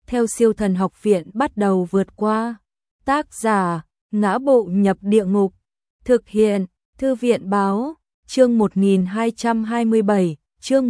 theo Siêu Thần Học Viện bắt đầu vượt qua. Tác giả: Ngã Bộ Nhập Địa Ngục. Thực hiện: Thư viện báo. Chương 1227, chương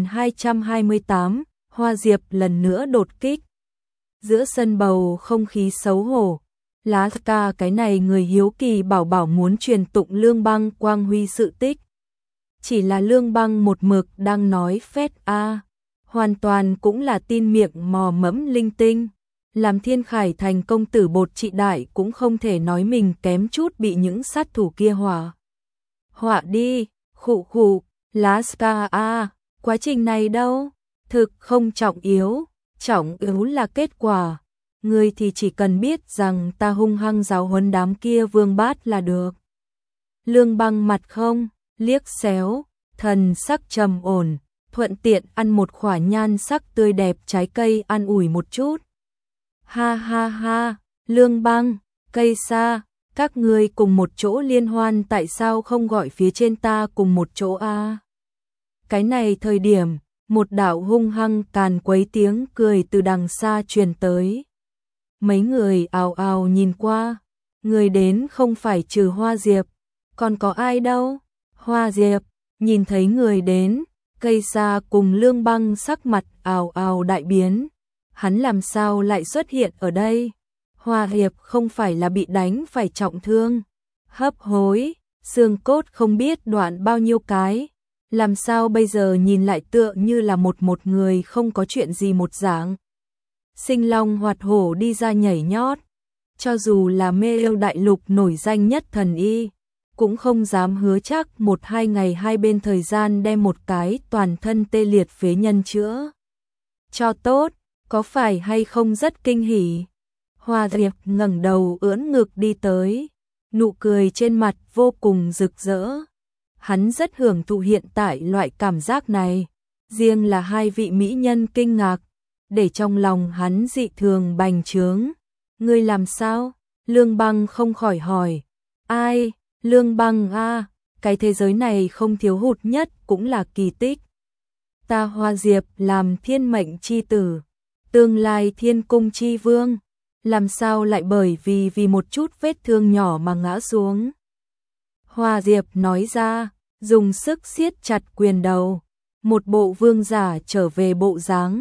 1228, Hoa Diệp lần nữa đột kích. Giữa sân bầu không khí xấu hổ, Lá Ca cái này người hiếu kỳ bảo muốn truyền tụng Lương Băng quang huy sự tích. Chỉ là Lương Băng một mực đang nói phét hoàn toàn cũng là tin miệng mò mẫm linh tinh. Làm Thiên Khải Thành công tử bột trị đại cũng không thể nói mình kém chút bị những sát thủ kia họa đi. Khụ, Lá Ca quá trình này đâu, thực không trọng yếu là kết quả. Ngươi thì chỉ cần biết rằng ta hung hăng giáo huấn đám kia vương bát là được. Lương Băng mặt không liếc xéo, thần sắc trầm ổn, thuận tiện ăn một khỏa nhan sắc tươi đẹp trái cây an ủi một chút. Ha, Lương Băng, Cây Sa, các ngươi cùng một chỗ liên hoan, tại sao không gọi phía trên ta cùng một chỗ a? Cái này thời điểm, một đạo hung hăng càn quấy tiếng cười từ đằng xa truyền tới. Mấy người ào ào nhìn qua, người đến không phải trừ Hoa Diệp, còn có ai đâu? Hoa Diệp nhìn thấy người đến, Cây Sa cùng Lương Băng sắc mặt ào ào đại biến. Hắn làm sao lại xuất hiện ở đây? Hoa Diệp không phải là bị đánh phải trọng thương, hấp hối, xương cốt không biết đoạn bao nhiêu cái, làm sao bây giờ nhìn lại tựa như là một người không có chuyện gì một dạng. Sinh long hoạt hổ đi ra nhảy nhót, cho dù là Mê Yêu Đại Lục nổi danh nhất thần y, cũng không dám hứa chắc 1-2 ngày hai bên thời gian đem một cái toàn thân tê liệt phế nhân chữa cho tốt, có phải hay không rất kinh hỉ? Hoa Diệp ngẩng đầu ưỡn ngực đi tới, nụ cười trên mặt vô cùng rực rỡ. Hắn rất hưởng thụ hiện tại loại cảm giác này, riêng là hai vị mỹ nhân kinh ngạc, để trong lòng hắn dị thường bành trướng. Ngươi làm sao? Lương Băng không khỏi hỏi. Ai? Lương Băng cái thế giới này không thiếu hụt nhất cũng là kỳ tích. Ta Hoa Diệp làm thiên mệnh chi tử, tương lai thiên cung chi vương, làm sao lại bởi vì một chút vết thương nhỏ mà ngã xuống? Hoa Diệp nói ra, dùng sức siết chặt quyền đầu, một bộ vương giả trở về bộ dáng.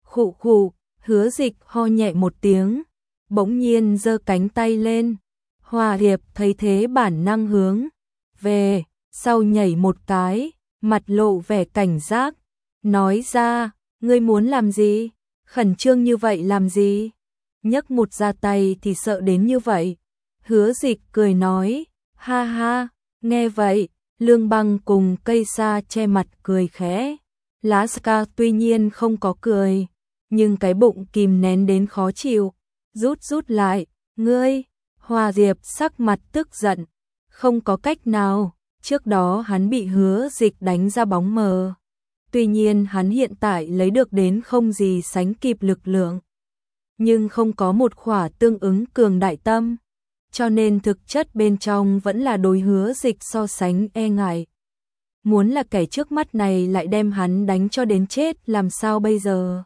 Khụ, Hứa Dịch ho nhẹ một tiếng, bỗng nhiên giơ cánh tay lên. Hoa Diệp thấy thế bản năng hướng về sau nhảy một cái, mặt lộ vẻ cảnh giác, nói ra, ngươi muốn làm gì? Khẩn trương như vậy làm gì? Nhấc một ra tay thì sợ đến như vậy. Hứa Dịch cười nói, ha, nghe vậy, Lương Băng cùng Cây Sa che mặt cười khẽ. Lá Ca tuy nhiên không có cười, nhưng cái bụng kìm nén đến khó chịu, rút lại. Ngươi? Hoa Diệp sắc mặt tức giận, không có cách nào, trước đó hắn bị Hứa Dịch đánh ra bóng mờ. Tuy nhiên hắn hiện tại lấy được đến không gì sánh kịp lực lượng, nhưng không có một khỏa tương ứng cường đại tâm, cho nên thực chất bên trong vẫn là đối Hứa Dịch so sánh e ngại. Muốn là kẻ trước mắt này lại đem hắn đánh cho đến chết làm sao bây giờ?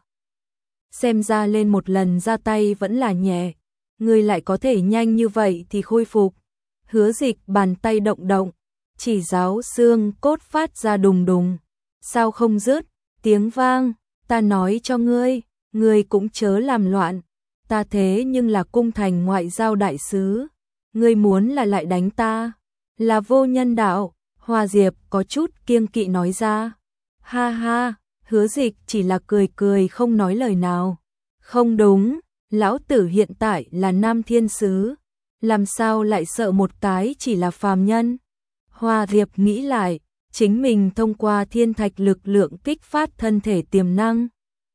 Xem ra lên một lần ra tay vẫn là nhẹ, người lại có thể nhanh như vậy thì khôi phục. Hứa Dịch bàn tay động, chỉ giáo xương cốt phát ra đùng, sao không dứt tiếng vang. Ta nói cho ngươi cũng chớ làm loạn, ta thế nhưng là cung thành ngoại giao đại sứ, ngươi muốn là lại đánh ta, là vô nhân đạo. Hoa Diệp có chút kiêng kỵ nói ra. Ha, Hứa Dịch chỉ là cười không nói lời nào. Không đúng, lão tử hiện tại là Nam Thiên Sứ, làm sao lại sợ một cái chỉ là phàm nhân? Hoa Diệp nghĩ lại, chính mình thông qua thiên thạch lực lượng kích phát thân thể tiềm năng,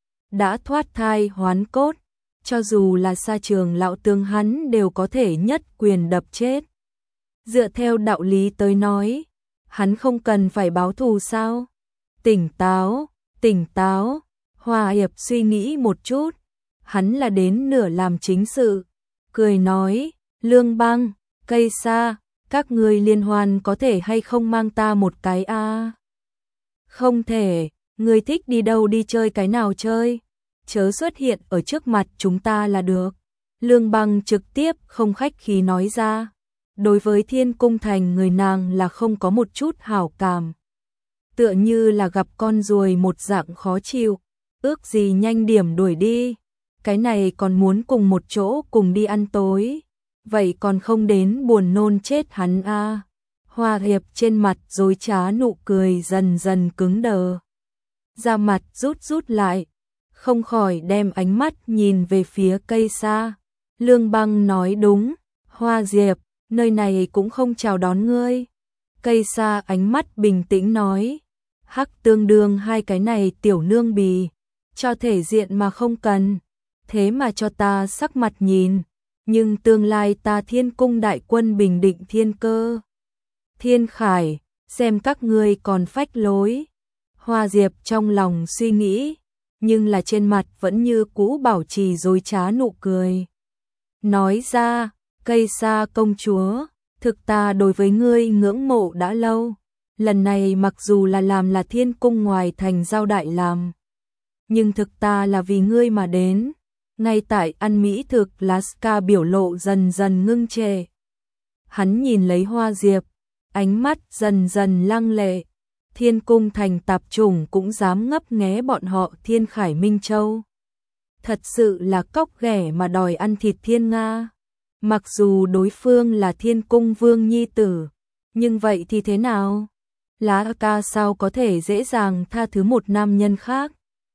đã thoát thai hoán cốt, cho dù là Sa Trường lão tướng hắn đều có thể nhất quyền đập chết. Dựa theo đạo lý tới nói, hắn không cần phải báo thù sao? Tỉnh táo. Hoa Diệp suy nghĩ một chút, hắn là đến nửa làm chính sự, cười nói, Lương Băng, Cây Sa, các ngươi liên hoan có thể hay không mang ta một cái a? Không thể, ngươi thích đi đâu đi chơi cái nào chơi, chớ xuất hiện ở trước mặt chúng ta là được. Lương Băng trực tiếp không khách khí nói ra. Đối với Thiên Cung Thành người nàng là không có một chút hảo cảm. Tựa như là gặp con ruồi một dạng khó chịu, ước gì nhanh điểm đuổi đi. Cái này còn muốn cùng một chỗ cùng đi ăn tối, vậy còn không đến buồn nôn chết hắn a. Hoa Hiệp trên mặt dối trá nụ cười dần dần cứng đờ. Da mặt rút lại, không khỏi đem ánh mắt nhìn về phía cây xa. Lương Băng nói đúng, Hoa Diệp, nơi này cũng không chào đón ngươi. Cây xa ánh mắt bình tĩnh nói, hắc tương đương hai cái này tiểu nương bì, cho thể diện mà không cần, thế mà cho ta sắc mặt nhìn, nhưng tương lai ta Thiên Cung đại quân bình định thiên cơ. Thiên Khải, xem các ngươi còn phách lối. Hoa Diệp trong lòng suy nghĩ, nhưng là trên mặt vẫn như cũ bảo trì dối trá nụ cười. Nói ra, cây xa công chúa, thực ta đối với ngươi ngưỡng mộ đã lâu. Lần này mặc dù là làm là Thiên Cung ngoài thành giao đại làm, nhưng thực ta là vì ngươi mà đến. Ngay tại ăn mỹ thực, Laska biểu lộ dần dần ngưng trệ. Hắn nhìn lấy Hoa Diệp, ánh mắt dần dần lăng lệ. Thiên Cung Thành tạp chủng cũng dám ngấp nghé bọn họ Thiên Khải Minh Châu. Thật sự là cóc ghẻ mà đòi ăn thịt thiên nga. Mặc dù đối phương là Thiên Cung Vương nhi tử, nhưng vậy thì thế nào? Laska sao có thể dễ dàng tha thứ một nam nhân khác?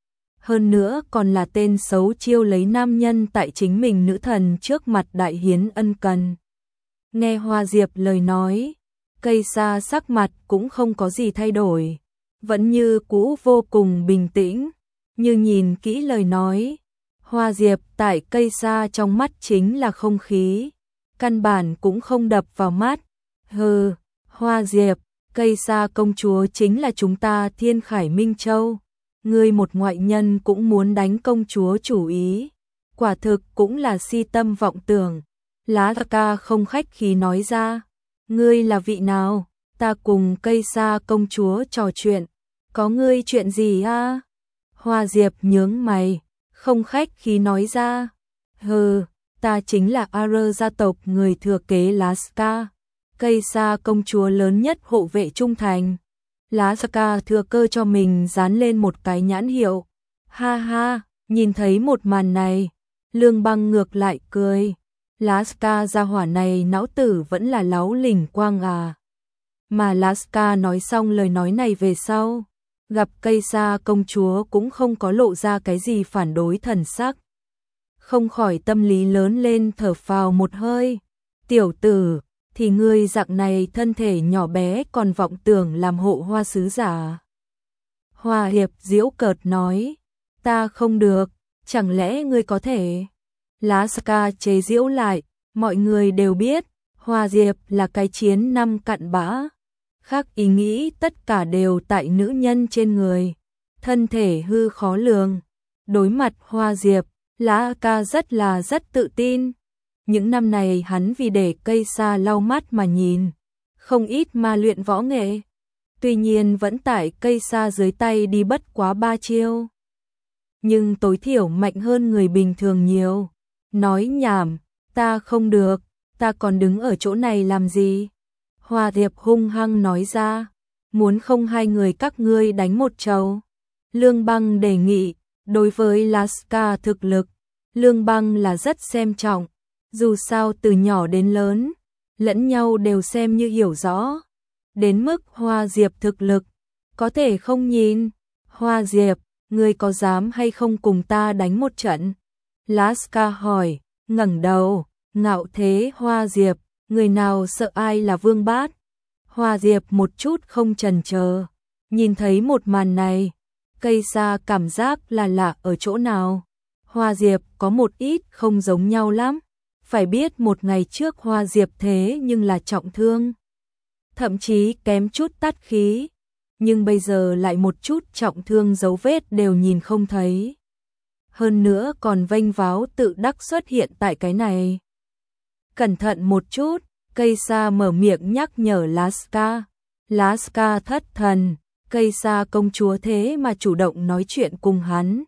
Hơn nữa còn là tên xấu chiêu lấy nam nhân tại chính mình nữ thần trước mặt đại hiến ân cần. Nghe Hoa Diệp lời nói, cây xa sắc mặt cũng không có gì thay đổi, vẫn như cũ vô cùng bình tĩnh, như nhìn kỹ lời nói. Hoa Diệp tại cây xa trong mắt chính là không khí, căn bản cũng không đập vào mắt. Hừ, Hoa Diệp, cây xa công chúa chính là chúng ta Thiên Khải Minh Châu. Ngươi một ngoại nhân cũng muốn đánh công chúa chủ ý, quả thực cũng là si tâm vọng tưởng. Laska không khách khí nói ra, ngươi là vị nào? Ta cùng cây xa công chúa trò chuyện, có ngươi chuyện gì a? Hoa Diệp nhướng mày, không khách khí nói ra, hừ, ta chính là Ar gia tộc người thừa kế Laska, cây xa công chúa lớn nhất hộ vệ trung thành. Laska thừa cơ cho mình dán lên một cái nhãn hiệu. Ha ha, nhìn thấy một màn này, Lương Băng ngược lại cười. Laska gia hỏa này não tử vẫn là láu lỉnh quang à. Mà Laska nói xong lời nói này về sau, gặp cây xa công chúa cũng không có lộ ra cái gì phản đối thần sắc. Không khỏi tâm lý lớn lên thở phào một hơi. Tiểu tử, thì ngươi dạng này thân thể nhỏ bé còn vọng tưởng làm hộ hoa sứ giả. Hoa Hiệp giễu cợt nói, ta không được, chẳng lẽ ngươi có thể? Laska chế giễu lại, mọi người đều biết, Hoa Diệp là cái chiến năm cặn bã. Khác ý nghĩ tất cả đều tại nữ nhân trên người, thân thể hư khó lường. Đối mặt Hoa Diệp, Laska rất tự tin. Những năm này hắn vì để cây xa lau mắt mà nhìn, không ít mà luyện võ nghệ. Tuy nhiên vẫn tại cây xa dưới tay đi bất quá 3 chiêu. Nhưng tối thiểu mạnh hơn người bình thường nhiều. Nói nhảm, ta không được, ta còn đứng ở chỗ này làm gì? Hoa Diệp hung hăng nói ra, muốn không hai người các ngươi đánh một trầu. Lương Băng đề nghị, đối với Laska thực lực, Lương Băng là rất xem trọng. Dù sao từ nhỏ đến lớn, lẫn nhau đều xem như hiểu rõ. Đến mức Hoa Diệp thực lực, có thể không nhìn. Hoa Diệp, ngươi có dám hay không cùng ta đánh một trận? Laska hỏi, ngẩng đầu, ngạo thế Hoa Diệp, người nào sợ ai là vương bát? Hoa Diệp một chút không chần chờ, nhìn thấy một màn này, cây xa cảm giác là lạ ở chỗ nào. Hoa Diệp có một ít không giống nhau lắm. Phải biết một ngày trước Hoa Diệp thế nhưng là trọng thương, thậm chí kém chút tát khí, nhưng bây giờ lại một chút trọng thương dấu vết đều nhìn không thấy. Hơn nữa còn vênh váo tự đắc xuất hiện tại cái này. Cẩn thận một chút, cây xa mở miệng nhắc nhở Laska. Laska thất thần, cây xa công chúa thế mà chủ động nói chuyện cùng hắn.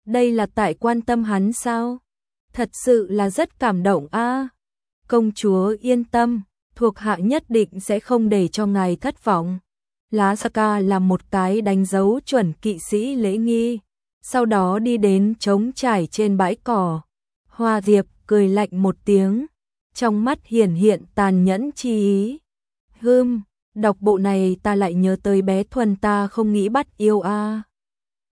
Đây là tại quan tâm hắn sao? Thật sự là rất cảm động a. Công chúa yên tâm, thuộc hạ nhất định sẽ không để cho ngài thất vọng. Lá Saka làm một cái đánh dấu chuẩn kỵ sĩ lễ nghi, sau đó đi đến trống trải trên bãi cỏ. Hoa Diệp cười lạnh một tiếng, trong mắt hiển hiện tàn nhẫn chi ý. Đọc bộ này ta lại nhớ tới bé Thuần ta không nghĩ bắt yêu a.